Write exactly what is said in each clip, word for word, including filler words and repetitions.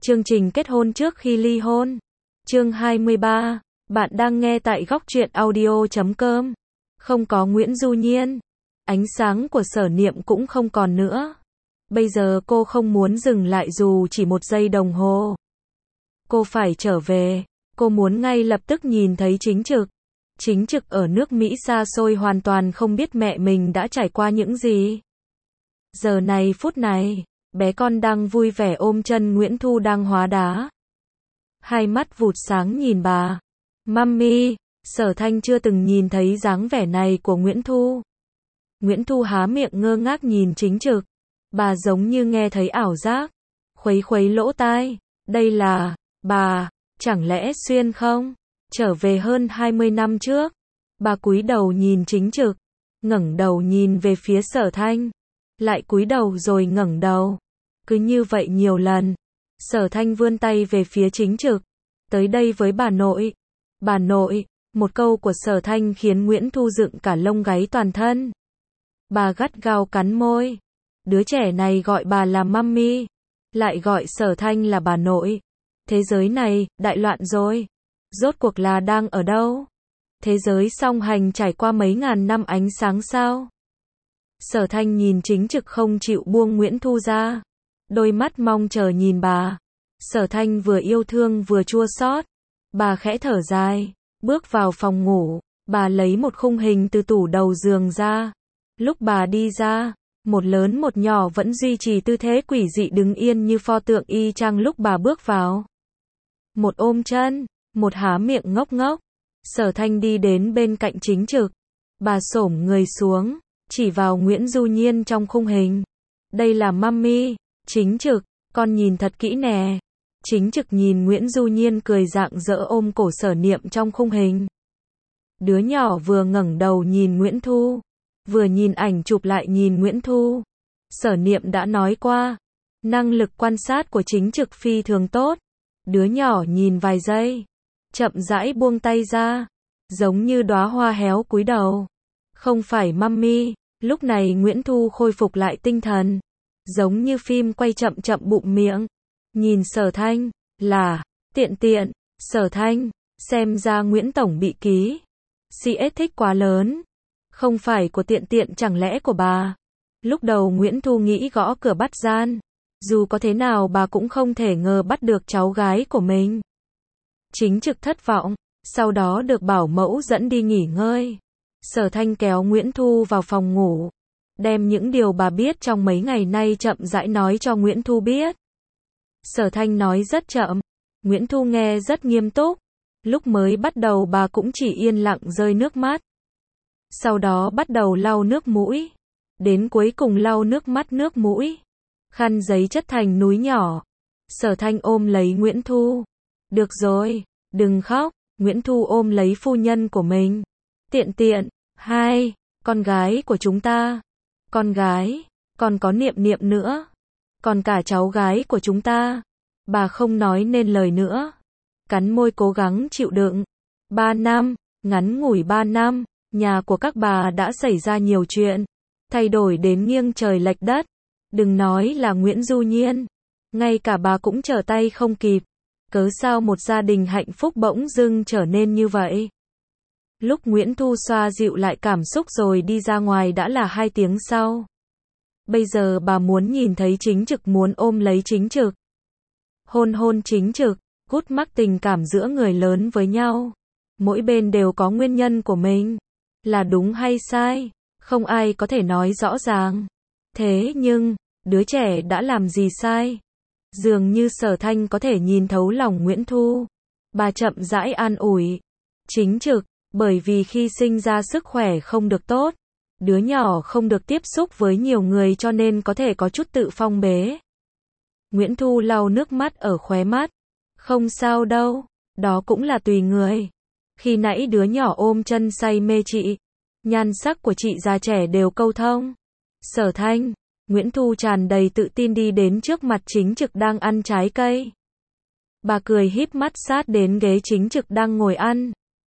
Chương trình kết hôn trước khi ly hôn. Chương hai mươi ba. Bạn đang nghe tại góc truyện audio chấm com. Không có Nguyễn Du Nhiên. Ánh sáng của Sở Niệm cũng không còn nữa. Bây giờ cô không muốn dừng lại dù chỉ một giây đồng hồ. Cô phải trở về. Cô muốn ngay lập tức nhìn thấy Chính Trực. Chính Trực ở nước Mỹ xa xôi hoàn toàn không biết mẹ mình đã trải qua những gì. Giờ này phút này, bé con đang vui vẻ ôm chân Nguyễn Thu đang hóa đá. Hai mắt vụt sáng nhìn bà. Mummy, Sở Thanh chưa từng nhìn thấy dáng vẻ này của Nguyễn Thu. Nguyễn Thu há miệng ngơ ngác nhìn Chính Trực. Bà giống như nghe thấy ảo giác. Khuấy khuấy lỗ tai. Đây là, bà, chẳng lẽ Xuyên không? Trở về hơn hai mươi năm trước. Bà cúi đầu nhìn Chính Trực. Ngẩng đầu nhìn về phía Sở Thanh. Lại cúi đầu rồi ngẩng đầu. Cứ như vậy nhiều lần. Sở Thanh vươn tay về phía Chính Trực. Tới đây với bà nội. Bà nội, một câu của Sở Thanh khiến Nguyễn Thu dựng cả lông gáy toàn thân. Bà gắt gao cắn môi. Đứa trẻ này gọi bà là mummy, lại gọi Sở Thanh là bà nội. Thế giới này, đại loạn rồi. Rốt cuộc là đang ở đâu? Thế giới song hành trải qua mấy ngàn năm ánh sáng sao? Sở Thanh nhìn Chính Trực không chịu buông Nguyễn Thu ra. Đôi mắt mong chờ nhìn bà. Sở Thanh vừa yêu thương vừa chua xót. Bà khẽ thở dài, bước vào phòng ngủ. Bà lấy một khung hình từ tủ đầu giường ra. Lúc bà đi ra, một lớn một nhỏ vẫn duy trì tư thế quỷ dị đứng yên như pho tượng y chang lúc bà bước vào. Một ôm chân, một há miệng ngốc ngốc. Sở Thanh đi đến bên cạnh Chính Trực. Bà xổm người xuống, chỉ vào Nguyễn Du Nhiên trong khung hình. Đây là mummy. Chính Trực, con nhìn thật kỹ nè. Chính Trực nhìn Nguyễn Du Nhiên cười rạng rỡ ôm cổ Sở Niệm trong khung hình. Đứa nhỏ vừa ngẩng đầu nhìn Nguyễn Thu, vừa nhìn ảnh chụp lại nhìn Nguyễn Thu. Sở Niệm đã nói qua, năng lực quan sát của Chính Trực phi thường tốt. Đứa nhỏ nhìn vài giây, chậm rãi buông tay ra, giống như đóa hoa héo cúi đầu. Không phải mummy. Lúc này Nguyễn Thu khôi phục lại tinh thần, giống như phim quay chậm chậm bụng miệng. Nhìn Sở Thanh, là, tiện tiện, Sở Thanh, xem ra Nguyễn Tổng bị ký. xê ét thích quá lớn. Không phải của tiện tiện chẳng lẽ của bà. Lúc đầu Nguyễn Thu nghĩ gõ cửa bắt gian. Dù có thế nào bà cũng không thể ngờ bắt được cháu gái của mình. Chính Trực thất vọng, sau đó được bảo mẫu dẫn đi nghỉ ngơi. Sở Thanh kéo Nguyễn Thu vào phòng ngủ. Đem những điều bà biết trong mấy ngày nay chậm rãi nói cho Nguyễn Thu biết. Sở Thanh nói rất chậm. Nguyễn Thu nghe rất nghiêm túc. Lúc mới bắt đầu bà cũng chỉ yên lặng rơi nước mắt. Sau đó bắt đầu lau nước mũi. Đến cuối cùng lau nước mắt nước mũi. Khăn giấy chất thành núi nhỏ. Sở Thanh ôm lấy Nguyễn Thu. Được rồi, đừng khóc. Nguyễn Thu ôm lấy phu nhân của mình. Tiện tiện, hai, con gái của chúng ta. Con gái, còn có Niệm Niệm nữa. Còn cả cháu gái của chúng ta. Bà không nói nên lời nữa. Cắn môi cố gắng chịu đựng. Ba năm, ngắn ngủi ba năm, nhà của các bà đã xảy ra nhiều chuyện. Thay đổi đến nghiêng trời lệch đất. Đừng nói là Nguyễn Du Nhiên. Ngay cả bà cũng trở tay không kịp. Cớ sao một gia đình hạnh phúc bỗng dưng trở nên như vậy? Lúc Nguyễn Thu xoa dịu lại cảm xúc rồi đi ra ngoài đã là hai tiếng sau. Bây giờ bà muốn nhìn thấy Chính Trực, muốn ôm lấy Chính Trực. Hôn hôn Chính Trực, gút mắc tình cảm giữa người lớn với nhau. Mỗi bên đều có nguyên nhân của mình. Là đúng hay sai, không ai có thể nói rõ ràng. Thế nhưng, đứa trẻ đã làm gì sai? Dường như Sở Thanh có thể nhìn thấu lòng Nguyễn Thu. Bà chậm rãi an ủi. Chính Trực, bởi vì khi sinh ra sức khỏe không được tốt. Đứa nhỏ không được tiếp xúc với nhiều người cho nên có thể có chút tự phong bế. Nguyễn Thu lau nước mắt ở khóe mắt. Không sao đâu, đó cũng là tùy người. Khi nãy đứa nhỏ ôm chân say mê chị. Nhan sắc của chị già trẻ đều câu thông. Sở Thanh, Nguyễn Thu tràn đầy tự tin đi đến trước mặt Chính Trực đang ăn trái cây. Bà cười híp mắt sát đến ghế Chính Trực đang ngồi ăn.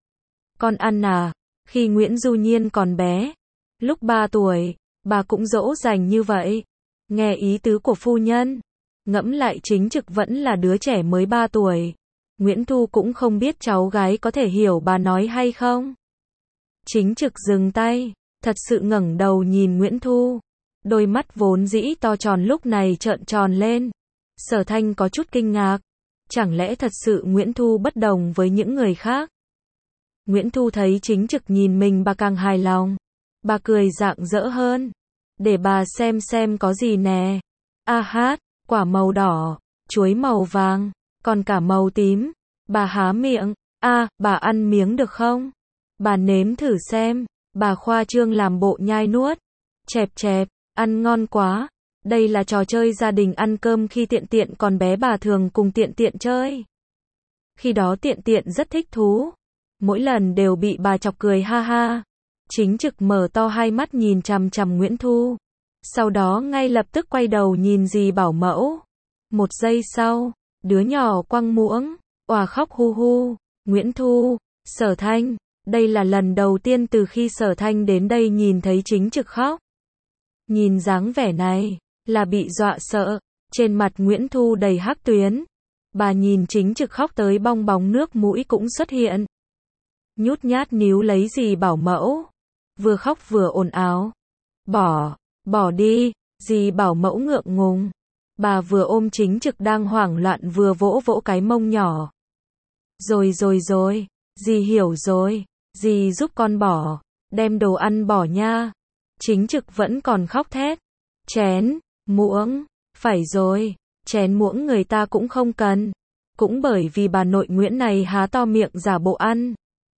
Con ăn à? Khi Nguyễn Du Nhiên còn bé, lúc ba tuổi, bà cũng dỗ dành như vậy. Nghe ý tứ của phu nhân, Ngẫm lại chính trực vẫn là đứa trẻ mới ba tuổi. Nguyễn Thu cũng không biết cháu gái có thể hiểu bà nói hay không. Chính trực dừng tay, thật sự ngẩng đầu nhìn Nguyễn Thu. Đôi mắt vốn dĩ to tròn lúc này trợn tròn lên. Sở Thanh có chút kinh ngạc. Chẳng lẽ thật sự Nguyễn Thu bất đồng với những người khác? Nguyễn Thu thấy chính trực nhìn mình bà càng hài lòng. Bà cười rạng rỡ hơn. Để bà xem xem có gì nè. A hát, quả màu đỏ, chuối màu vàng, còn cả màu tím. Bà há miệng. A, à, bà ăn miếng được không? Bà nếm thử xem. Bà khoa trương làm bộ nhai nuốt. Chẹp chẹp, ăn ngon quá. Đây là trò chơi gia đình ăn cơm khi Tiện Tiện còn bé, bà thường cùng Tiện Tiện chơi. Khi đó Tiện Tiện rất thích thú. Mỗi lần đều bị bà chọc cười ha ha. Chính trực mở to hai mắt nhìn chằm chằm Nguyễn Thu. Sau đó ngay lập tức quay đầu nhìn dì bảo mẫu. Một giây sau, đứa nhỏ quăng muỗng, òa khóc hu hu. Nguyễn Thu, Sở Thanh, đây là lần đầu tiên từ khi Sở Thanh đến đây nhìn thấy chính trực khóc. Nhìn dáng vẻ này, là bị dọa sợ. Trên mặt Nguyễn Thu đầy hắc tuyến. Bà nhìn chính trực khóc tới bong bóng nước mũi cũng xuất hiện. Nhút nhát níu lấy dì bảo mẫu. Vừa khóc vừa ồn ào. Bỏ, bỏ đi, dì bảo mẫu ngượng ngùng. Bà vừa ôm chính trực đang hoảng loạn vừa vỗ vỗ cái mông nhỏ. Rồi rồi rồi, dì hiểu rồi, dì giúp con bỏ, đem đồ ăn bỏ nha. Chính trực vẫn còn khóc thét. Chén, muỗng, phải rồi, chén muỗng người ta cũng không cần. Cũng bởi vì bà nội Nguyễn này há to miệng giả bộ ăn.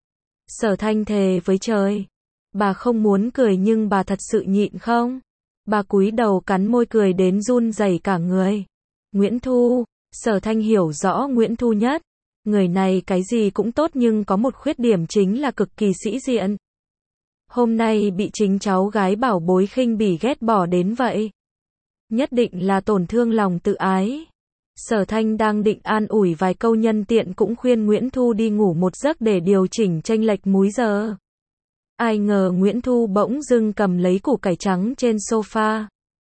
Sở Thanh thề với trời. Bà không muốn cười nhưng bà thật sự nhịn không. Bà cúi đầu cắn môi cười đến run rẩy cả người. Nguyễn Thu, Sở Thanh hiểu rõ Nguyễn Thu nhất. Người này cái gì cũng tốt nhưng có một khuyết điểm chính là cực kỳ sĩ diện. Hôm nay bị chính cháu gái bảo bối khinh bỉ ghét bỏ đến vậy. Nhất định là tổn thương lòng tự ái. Sở Thanh đang định an ủi vài câu nhân tiện cũng khuyên Nguyễn Thu đi ngủ một giấc để điều chỉnh chênh lệch múi giờ. Ai ngờ Nguyễn Thu bỗng dưng cầm lấy củ cải trắng trên sofa.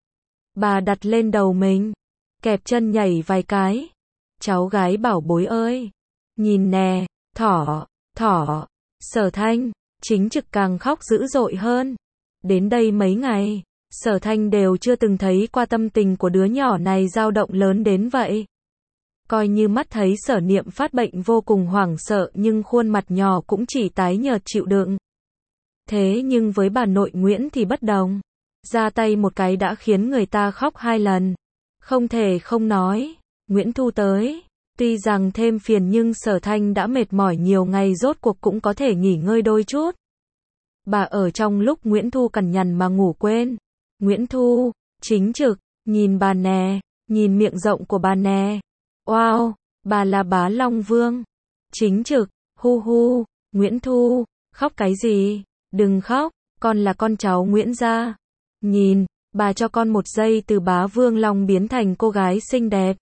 Bà đặt lên đầu mình, kẹp chân nhảy vài cái. Cháu gái bảo bối ơi, nhìn nè, thỏ, thỏ. Sở Thanh, chính trực càng khóc dữ dội hơn. Đến đây mấy ngày, Sở Thanh đều chưa từng thấy qua tâm tình của đứa nhỏ này dao động lớn đến vậy. Coi như mắt thấy Sở Niệm phát bệnh vô cùng hoảng sợ nhưng khuôn mặt nhỏ cũng chỉ tái nhợt chịu đựng. Thế nhưng với bà nội Nguyễn thì bất đồng. Ra tay một cái đã khiến người ta khóc hai lần. Không thể không nói, Nguyễn Thu tới. Tuy rằng thêm phiền nhưng Sở Thanh đã mệt mỏi nhiều ngày rốt cuộc cũng có thể nghỉ ngơi đôi chút. Bà ở trong lúc Nguyễn Thu cằn nhằn mà ngủ quên. Nguyễn Thu, chính trực, nhìn bà nè, nhìn miệng rộng của bà nè. Wow, bà là Bá Long Vương. Chính trực, hu hu, Nguyễn Thu, khóc cái gì? Đừng khóc, con là con cháu Nguyễn gia. Nhìn, bà cho con một giây từ bá Vương Long biến thành cô gái xinh đẹp.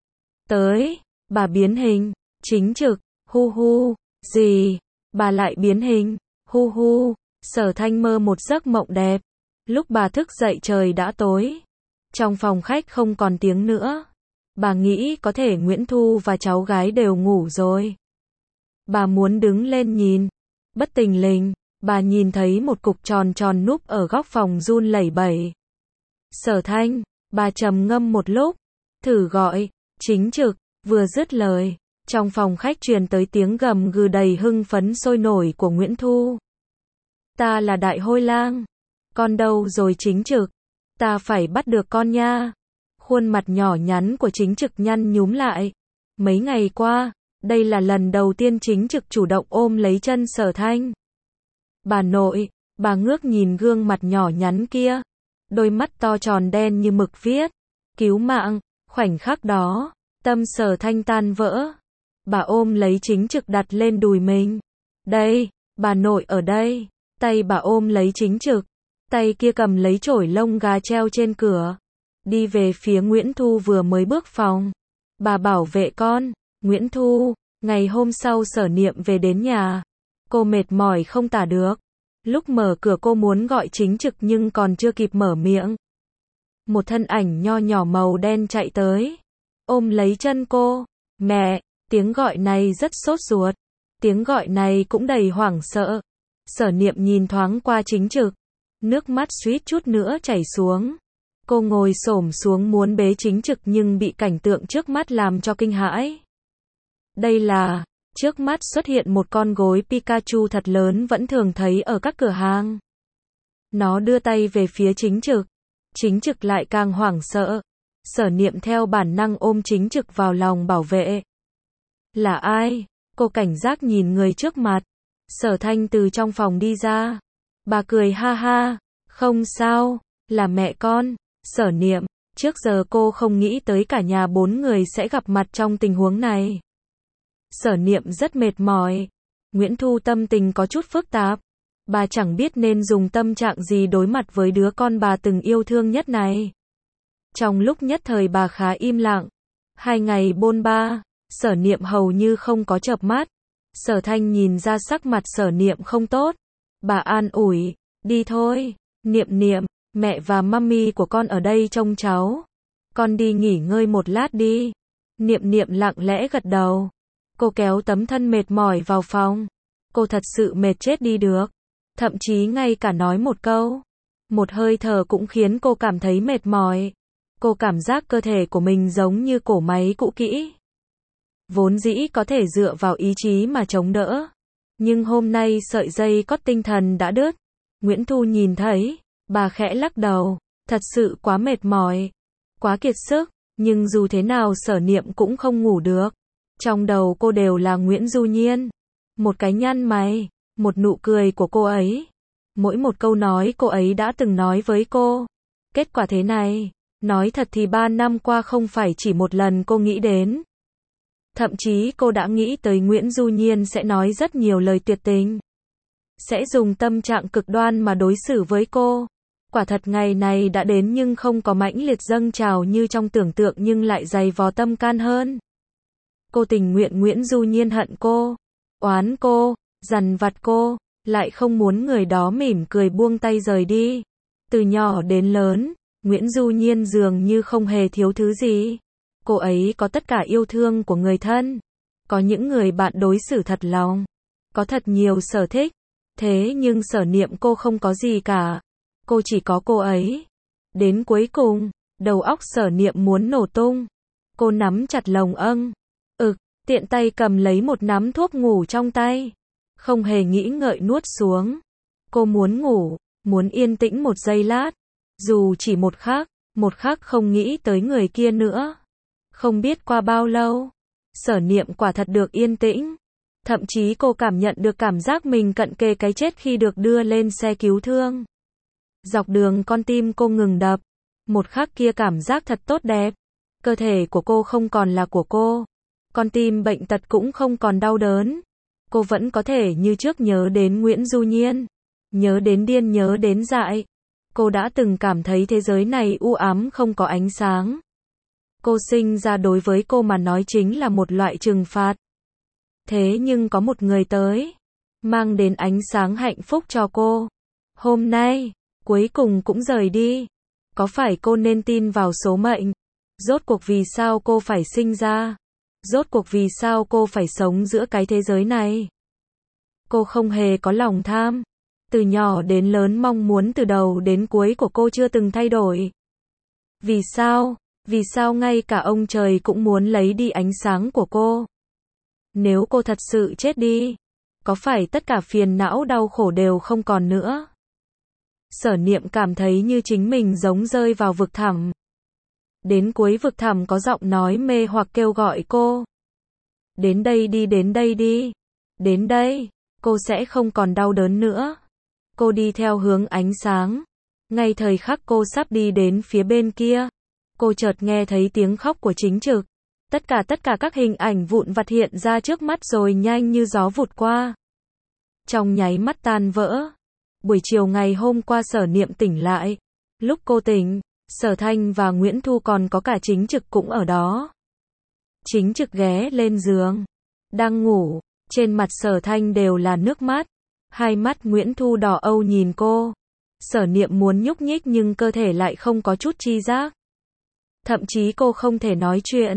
Tới, bà biến hình, chính trực, hu hu, gì? Bà lại biến hình, hu hu. Sở Thanh mơ một giấc mộng đẹp. Lúc bà thức dậy trời đã tối. Trong phòng khách không còn tiếng nữa. Bà nghĩ có thể Nguyễn Thu và cháu gái đều ngủ rồi. Bà muốn đứng lên nhìn. Bất tình lình, bà nhìn thấy một cục tròn tròn núp ở góc phòng run lẩy bẩy. Sở Thanh, bà trầm ngâm một lúc. Thử gọi, chính trực, vừa dứt lời. Trong phòng khách truyền tới tiếng gầm gừ đầy hưng phấn sôi nổi của Nguyễn Thu. Ta là Đại Hôi Lang. Con đâu rồi chính trực? Ta phải bắt được con nha. Khuôn mặt nhỏ nhắn của chính trực nhăn nhúm lại. Mấy ngày qua, đây là lần đầu tiên chính trực chủ động ôm lấy chân Sở Thanh. Bà nội, bà ngước nhìn gương mặt nhỏ nhắn kia. Đôi mắt to tròn đen như mực viết. Cứu mạng, khoảnh khắc đó, tâm Sở Thanh tan vỡ. Bà ôm lấy chính trực đặt lên đùi mình. Đây, bà nội ở đây. Tay bà ôm lấy chính trực. Tay kia cầm lấy chổi lông gà treo trên cửa. Đi về phía Nguyễn Thu vừa mới bước phòng. Bà bảo vệ con. Nguyễn Thu, ngày hôm sau Sở Niệm về đến nhà. Cô mệt mỏi không tả được. Lúc mở cửa cô muốn gọi chính trực nhưng còn chưa kịp mở miệng. Một thân ảnh nho nhỏ màu đen chạy tới. ôm lấy chân cô. Mẹ, tiếng gọi này rất sốt ruột. Tiếng gọi này cũng đầy hoảng sợ. Sở Niệm nhìn thoáng qua Chính Trực. Nước mắt suýt chút nữa chảy xuống. Cô ngồi xổm xuống muốn bế Chính Trực nhưng bị cảnh tượng trước mắt làm cho kinh hãi. Đây là, trước mắt xuất hiện một con gối Pikachu thật lớn vẫn thường thấy ở các cửa hàng. Nó đưa tay về phía Chính Trực. Chính Trực lại càng hoảng sợ. Sở Niệm theo bản năng ôm Chính Trực vào lòng bảo vệ. Là ai? Cô cảnh giác nhìn người trước mặt. Sở Thanh từ trong phòng đi ra. Bà cười ha ha. Không sao, là mẹ con. Sở Niệm, trước giờ cô không nghĩ tới cả nhà bốn người sẽ gặp mặt trong tình huống này. Sở Niệm rất mệt mỏi. Nguyễn Thu tâm tình có chút phức tạp. Bà chẳng biết nên dùng tâm trạng gì đối mặt với đứa con bà từng yêu thương nhất này. Trong lúc nhất thời bà khá im lặng. Hai ngày bôn ba, Sở Niệm hầu như không có chợp mắt. Sở Thanh nhìn ra sắc mặt Sở Niệm không tốt. Bà an ủi, đi thôi, Niệm Niệm, mẹ và mummy của con ở đây trông cháu. Con đi nghỉ ngơi một lát đi. Niệm Niệm lặng lẽ gật đầu. Cô kéo tấm thân mệt mỏi vào phòng. Cô thật sự mệt chết đi được. Thậm chí ngay cả nói một câu, một hơi thở cũng khiến cô cảm thấy mệt mỏi. Cô cảm giác cơ thể của mình giống như cỗ máy cũ kỹ. Vốn dĩ có thể dựa vào ý chí mà chống đỡ. Nhưng hôm nay sợi dây cót tinh thần đã đứt. Nguyễn Thu nhìn thấy, bà khẽ lắc đầu. Thật sự quá mệt mỏi. Quá kiệt sức. Nhưng dù thế nào Sở Niệm cũng không ngủ được. Trong đầu cô đều là Nguyễn Du Nhiên. Một cái nhăn mày. Một nụ cười của cô ấy. Mỗi một câu nói cô ấy đã từng nói với cô. Kết quả thế này. Nói thật thì ba năm qua không phải chỉ một lần cô nghĩ đến. Thậm chí cô đã nghĩ tới Nguyễn Du Nhiên sẽ nói rất nhiều lời tuyệt tình. Sẽ dùng tâm trạng cực đoan mà đối xử với cô. Quả thật ngày này đã đến nhưng không có mãnh liệt dâng trào như trong tưởng tượng nhưng lại dày vò tâm can hơn. Cô tình nguyện Nguyễn Du Nhiên hận cô, oán cô, dằn vặt cô, lại không muốn người đó mỉm cười buông tay rời đi. Từ nhỏ đến lớn, Nguyễn Du Nhiên dường như không hề thiếu thứ gì. Cô ấy có tất cả yêu thương của người thân. Có những người bạn đối xử thật lòng. Có thật nhiều sở thích. Thế nhưng Sở Niệm cô không có gì cả. Cô chỉ có cô ấy. Đến cuối cùng, đầu óc Sở Niệm muốn nổ tung. Cô nắm chặt lồng âng. Ực, tiện tay cầm lấy một nắm thuốc ngủ trong tay. Không hề nghĩ ngợi nuốt xuống. Cô muốn ngủ, muốn yên tĩnh một giây lát. Dù chỉ một khắc, một khắc không nghĩ tới người kia nữa. Không biết qua bao lâu, Sở Niệm quả thật được yên tĩnh. Thậm chí cô cảm nhận được cảm giác mình cận kề cái chết khi được đưa lên xe cứu thương. Dọc đường con tim cô ngừng đập. Một khắc kia cảm giác thật tốt đẹp. Cơ thể của cô không còn là của cô. Con tim bệnh tật cũng không còn đau đớn. Cô vẫn có thể như trước nhớ đến Nguyễn Du Nhiên. Nhớ đến điên, nhớ đến dại. Cô đã từng cảm thấy thế giới này u ám không có ánh sáng. Cô sinh ra đối với cô mà nói chính là một loại trừng phạt. Thế nhưng có một người tới, mang đến ánh sáng hạnh phúc cho cô. Hôm nay, cuối cùng cũng rời đi. Có phải cô nên tin vào số mệnh? Rốt cuộc vì sao cô phải sinh ra? Rốt cuộc vì sao cô phải sống giữa cái thế giới này? Cô không hề có lòng tham. Từ nhỏ đến lớn mong muốn từ đầu đến cuối của cô chưa từng thay đổi. Vì sao? Vì sao ngay cả ông trời cũng muốn lấy đi ánh sáng của cô? Nếu cô thật sự chết đi, có phải tất cả phiền não đau khổ đều không còn nữa? Sở Niệm cảm thấy như chính mình giống rơi vào vực thẳm. Đến cuối vực thẳm có giọng nói mê hoặc kêu gọi cô. Đến đây đi, đến đây đi. Đến đây, cô sẽ không còn đau đớn nữa. Cô đi theo hướng ánh sáng. Ngay thời khắc cô sắp đi đến phía bên kia, cô chợt nghe thấy tiếng khóc của Chính Trực. Tất cả tất cả các hình ảnh vụn vặt hiện ra trước mắt rồi nhanh như gió vụt qua. Trong nháy mắt tan vỡ. Buổi chiều ngày hôm qua Sở Niệm tỉnh lại. Lúc cô tỉnh, Sở Thanh và Nguyễn Thu còn có cả Chính Trực cũng ở đó. Chính Trực ghé lên giường, đang ngủ, trên mặt Sở Thanh đều là nước mắt. Hai mắt Nguyễn Thu đỏ âu nhìn cô. Sở Niệm muốn nhúc nhích nhưng cơ thể lại không có chút chi giác. Thậm chí cô không thể nói chuyện.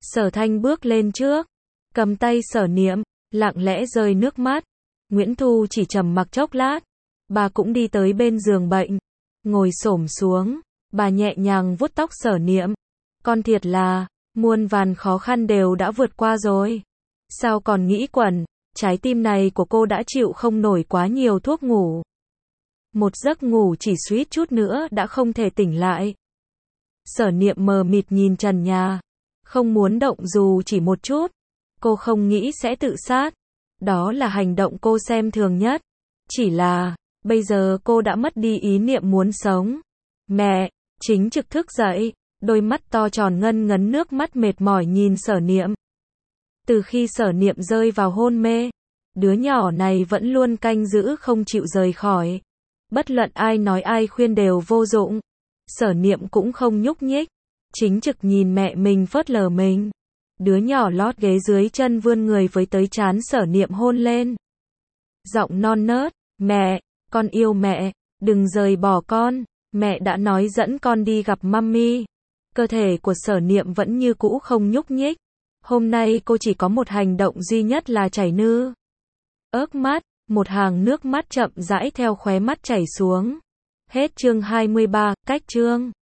Sở Thanh bước lên trước, cầm tay Sở Niệm, lặng lẽ rơi nước mắt. Nguyễn Thu chỉ trầm mặc chốc lát, bà cũng đi tới bên giường bệnh, ngồi xổm xuống, bà nhẹ nhàng vuốt tóc Sở Niệm. Con thiệt là, muôn vàn khó khăn đều đã vượt qua rồi. Sao còn nghĩ quẩn, trái tim này của cô đã chịu không nổi quá nhiều thuốc ngủ. Một giấc ngủ chỉ suýt chút nữa đã không thể tỉnh lại. Sở Niệm mờ mịt nhìn trần nhà, không muốn động dù chỉ một chút. Cô không nghĩ sẽ tự sát. Đó là hành động cô xem thường nhất. Chỉ là, bây giờ cô đã mất đi ý niệm muốn sống. Mẹ, chính trực thức dậy, đôi mắt to tròn ngân ngấn nước mắt mệt mỏi nhìn Sở Niệm. Từ khi Sở Niệm rơi vào hôn mê, đứa nhỏ này vẫn luôn canh giữ không chịu rời khỏi. Bất luận ai nói ai khuyên đều vô dụng. Sở Niệm cũng không nhúc nhích, chính trực nhìn mẹ mình phớt lờ mình. Đứa nhỏ lót ghế dưới chân vươn người với tới trán Sở Niệm hôn lên. Giọng non nớt, mẹ, con yêu mẹ, đừng rời bỏ con, mẹ đã nói dẫn con đi gặp mummy. Cơ thể của Sở Niệm vẫn như cũ không nhúc nhích. Hôm nay cô chỉ có một hành động duy nhất là chảy nư ớt mắt, một hàng nước mắt chậm rãi theo khóe mắt chảy xuống. Hết chương hai mươi ba, cách chương.